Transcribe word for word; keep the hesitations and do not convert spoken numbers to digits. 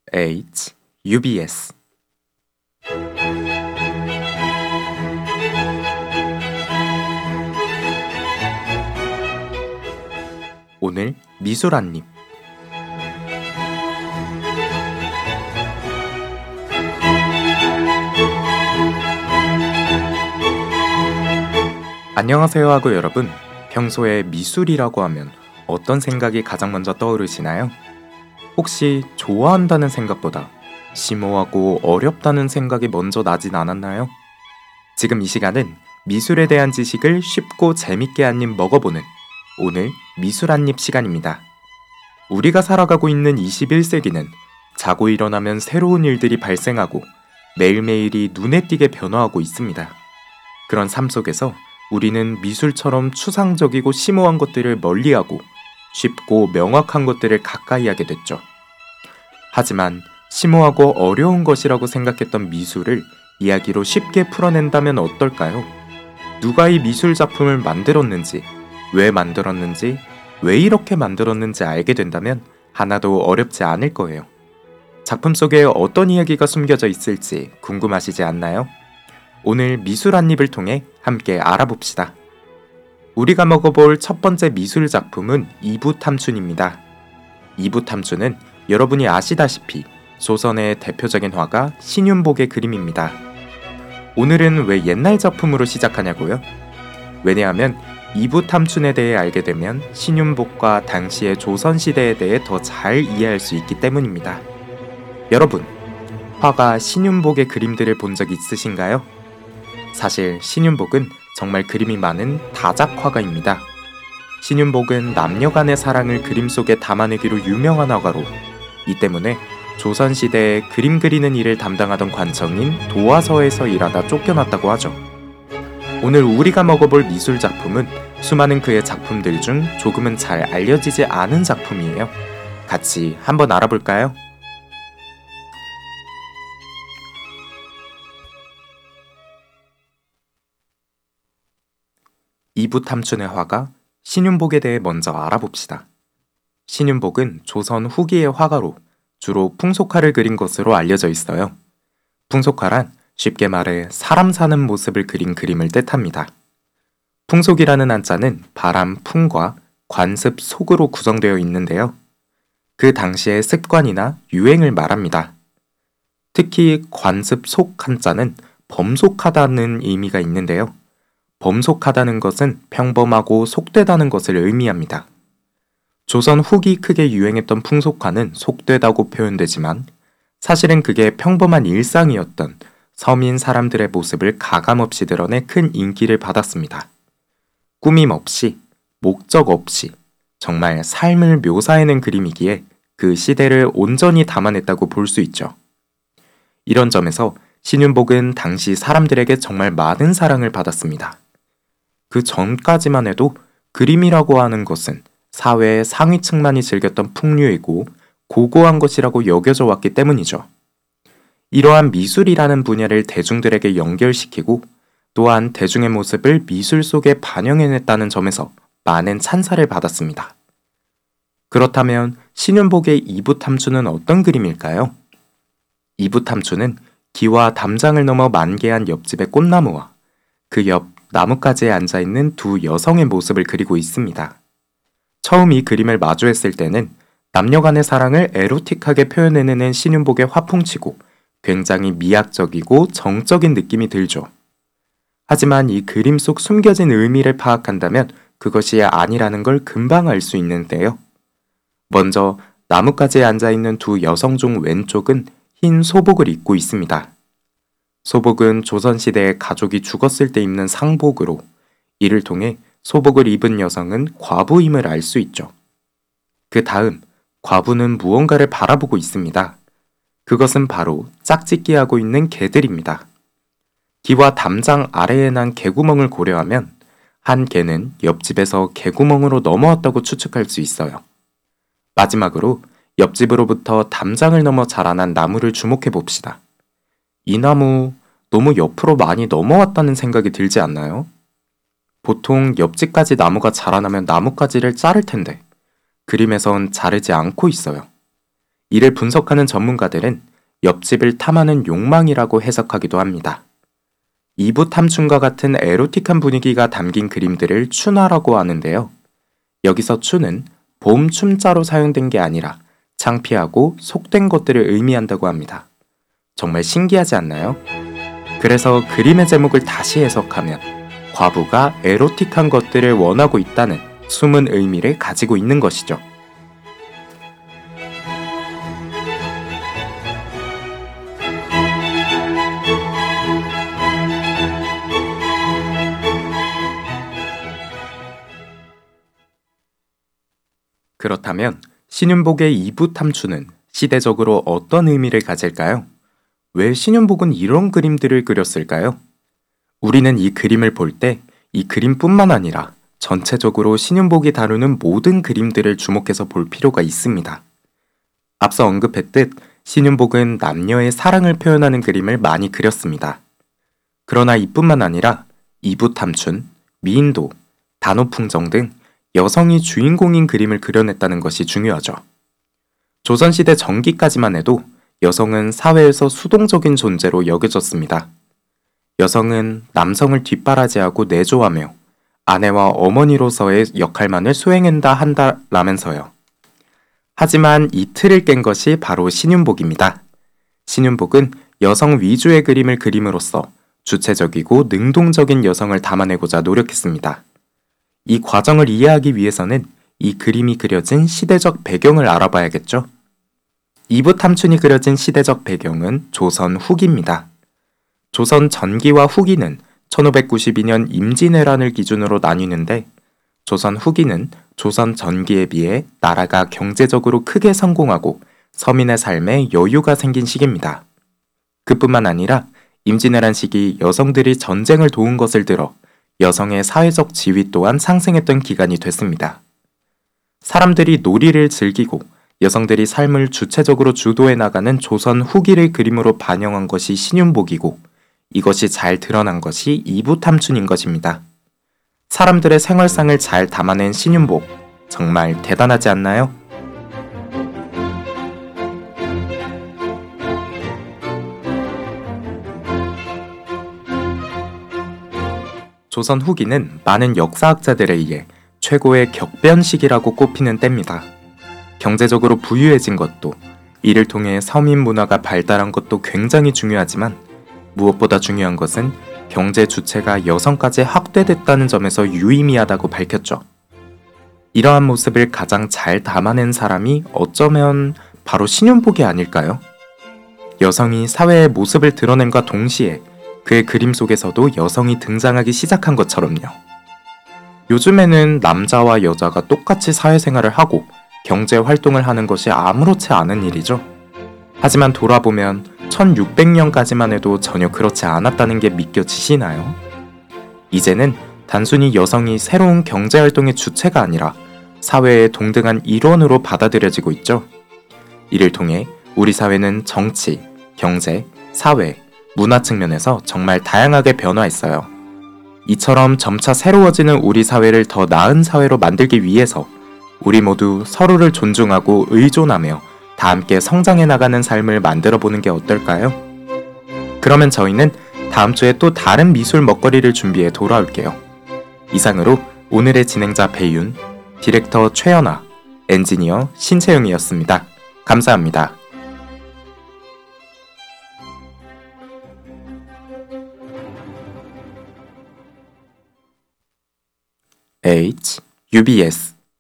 H, 유비에스. 오늘 미술 한입. 안녕하세요 하고 여러분, 평소에 미술이라고 하면 어떤 생각이 가장 먼저 떠오르시나요? 혹시 좋아한다는 생각보다 심오하고 어렵다는 생각이 먼저 나진 않았나요? 지금 이 시간은 미술에 대한 지식을 쉽고 재밌게 한입 먹어보는 오늘 미술 한입 시간입니다. 우리가 살아가고 있는 이십일 세기는 자고 일어나면 새로운 일들이 발생하고 매일매일이 눈에 띄게 변화하고 있습니다. 그런 삶 속에서 우리는 미술처럼 추상적이고 심오한 것들을 멀리하고 쉽고 명확한 것들을 가까이 하게 됐죠. 하지만 심오하고 어려운 것이라고 생각했던 미술을 이야기로 쉽게 풀어낸다면 어떨까요? 누가 이 미술 작품을 만들었는지, 왜 만들었는지, 왜 이렇게 만들었는지 알게 된다면 하나도 어렵지 않을 거예요. 작품 속에 어떤 이야기가 숨겨져 있을지 궁금하시지 않나요? 오늘 미술 한입을 통해 함께 알아봅시다. 우리가 먹어볼 첫 번째 미술 작품은 이붓탐춘입니다. 이붓탐춘은 여러분이 아시다시피 조선의 대표적인 화가 신윤복의 그림입니다. 오늘은 왜 옛날 작품으로 시작하냐고요? 왜냐하면 이붓탐춘에 대해 알게 되면 신윤복과 당시의 조선시대에 대해 더 잘 이해할 수 있기 때문입니다. 여러분, 화가 신윤복의 그림들을 본 적 있으신가요? 사실 신윤복은 정말 그림이 많은 다작 화가입니다. 신윤복은 남녀간의 사랑을 그림 속에 담아내기로 유명한 화가로, 이 때문에 조선시대에 그림 그리는 일을 담당하던 관청인 도화서에서 일하다 쫓겨났다고 하죠. 오늘 우리가 먹어볼 미술 작품은 수많은 그의 작품들 중 조금은 잘 알려지지 않은 작품이에요. 같이 한번 알아볼까요? 이붓탐춘의 화가 신윤복에 대해 먼저 알아봅시다. 신윤복은 조선 후기의 화가로 주로 풍속화를 그린 것으로 알려져 있어요. 풍속화란 쉽게 말해 사람 사는 모습을 그린 그림을 뜻합니다. 풍속이라는 한자는 바람, 풍과 관습, 속으로 구성되어 있는데요. 그 당시의 습관이나 유행을 말합니다. 특히 관습, 속 한자는 범속하다는 의미가 있는데요. 범속하다는 것은 평범하고 속되다는 것을 의미합니다. 조선 후기 크게 유행했던 풍속화는 속되다고 표현되지만 사실은 그게 평범한 일상이었던 서민 사람들의 모습을 가감없이 드러내 큰 인기를 받았습니다. 꾸밈 없이, 목적 없이 정말 삶을 묘사해낸 그림이기에 그 시대를 온전히 담아냈다고 볼 수 있죠. 이런 점에서 신윤복은 당시 사람들에게 정말 많은 사랑을 받았습니다. 그 전까지만 해도 그림이라고 하는 것은 사회의 상위층만이 즐겼던 풍류이고 고고한 것이라고 여겨져 왔기 때문이죠. 이러한 미술이라는 분야를 대중들에게 연결시키고 또한 대중의 모습을 미술 속에 반영해냈다는 점에서 많은 찬사를 받았습니다. 그렇다면 신윤복의 이붓탐춘은 어떤 그림일까요? 이붓탐춘은 기와 담장을 넘어 만개한 옆집의 꽃나무와 그 옆 나뭇가지에 앉아있는 두 여성의 모습을 그리고 있습니다. 처음 이 그림을 마주했을 때는 남녀간의 사랑을 에로틱하게 표현해내는 신윤복의 화풍치고 굉장히 미학적이고 정적인 느낌이 들죠. 하지만 이 그림 속 숨겨진 의미를 파악한다면 그것이 아니라는 걸 금방 알 수 있는데요. 먼저 나뭇가지에 앉아있는 두 여성 중 왼쪽은 흰 소복을 입고 있습니다. 소복은 조선시대에 가족이 죽었을 때 입는 상복으로 이를 통해 소복을 입은 여성은 과부임을 알 수 있죠. 그 다음 과부는 무언가를 바라보고 있습니다. 그것은 바로 짝짓기하고 있는 개들입니다. 기와 담장 아래에 난 개구멍을 고려하면 한 개는 옆집에서 개구멍으로 넘어왔다고 추측할 수 있어요. 마지막으로 옆집으로부터 담장을 넘어 자라난 나무를 주목해 봅시다. 이 나무 너무 옆으로 많이 넘어왔다는 생각이 들지 않나요? 보통 옆집까지 나무가 자라나면 나뭇가지를 자를 텐데 그림에선 자르지 않고 있어요. 이를 분석하는 전문가들은 옆집을 탐하는 욕망이라고 해석하기도 합니다. 이부 탐춘과 같은 에로틱한 분위기가 담긴 그림들을 춘화라고 하는데요. 여기서 춘은 봄 춤자로 사용된 게 아니라 창피하고 속된 것들을 의미한다고 합니다. 정말 신기하지 않나요? 그래서 그림의 제목을 다시 해석하면 과부가 에로틱한 것들을 원하고 있다는 숨은 의미를 가지고 있는 것이죠. 그렇다면 신윤복의 이부 탐추는 시대적으로 어떤 의미를 가질까요? 왜 신윤복은 이런 그림들을 그렸을까요? 우리는 이 그림을 볼 때 이 그림뿐만 아니라 전체적으로 신윤복이 다루는 모든 그림들을 주목해서 볼 필요가 있습니다. 앞서 언급했듯 신윤복은 남녀의 사랑을 표현하는 그림을 많이 그렸습니다. 그러나 이뿐만 아니라 이부 탐춘, 미인도, 단오풍정 등 여성이 주인공인 그림을 그려냈다는 것이 중요하죠. 조선시대 전기까지만 해도 여성은 사회에서 수동적인 존재로 여겨졌습니다. 여성은 남성을 뒷바라지하고 내조하며 아내와 어머니로서의 역할만을 수행한다 한다라면서요. 하지만 이 틀을 깬 것이 바로 신윤복입니다. 신윤복은 여성 위주의 그림을 그림으로써 주체적이고 능동적인 여성을 담아내고자 노력했습니다. 이 과정을 이해하기 위해서는 이 그림이 그려진 시대적 배경을 알아봐야겠죠. 이부 탐춘이 그려진 시대적 배경은 조선 후기입니다. 조선 전기와 후기는 천오백구십이 년 임진왜란을 기준으로 나뉘는데 조선 후기는 조선 전기에 비해 나라가 경제적으로 크게 성공하고 서민의 삶에 여유가 생긴 시기입니다. 그뿐만 아니라 임진왜란 시기 여성들이 전쟁을 도운 것을 들어 여성의 사회적 지위 또한 상승했던 기간이 됐습니다. 사람들이 놀이를 즐기고 여성들이 삶을 주체적으로 주도해 나가는 조선 후기를 그림으로 반영한 것이 신윤복이고 이것이 잘 드러난 것이 이부 탐춘인 것입니다. 사람들의 생활상을 잘 담아낸 신윤복, 정말 대단하지 않나요? 조선 후기는 많은 역사학자들에 의해 최고의 격변시기라고 꼽히는 때입니다. 경제적으로 부유해진 것도, 이를 통해 서민 문화가 발달한 것도 굉장히 중요하지만 무엇보다 중요한 것은 경제 주체가 여성까지 확대됐다는 점에서 유의미하다고 밝혔죠. 이러한 모습을 가장 잘 담아낸 사람이 어쩌면 바로 신윤복이 아닐까요? 여성이 사회의 모습을 드러냄과 동시에 그의 그림 속에서도 여성이 등장하기 시작한 것처럼요. 요즘에는 남자와 여자가 똑같이 사회생활을 하고 경제 활동을 하는 것이 아무렇지 않은 일이죠. 하지만 돌아보면 천육백 년까지만 해도 전혀 그렇지 않았다는 게 믿겨지시나요? 이제는 단순히 여성이 새로운 경제활동의 주체가 아니라 사회의 동등한 일원으로 받아들여지고 있죠. 이를 통해 우리 사회는 정치, 경제, 사회, 문화 측면에서 정말 다양하게 변화했어요. 이처럼 점차 새로워지는 우리 사회를 더 나은 사회로 만들기 위해서 우리 모두 서로를 존중하고 의존하며 다 함께 성장해 나가는 삶을 만들어 보는 게 어떨까요? 그러면 저희는 다음 주에 또 다른 미술 먹거리를 준비해 돌아올게요. 이상으로 오늘의 진행자 배윤, 디렉터 최연아, 엔지니어 신채영이었습니다. 감사합니다. H, 유비에스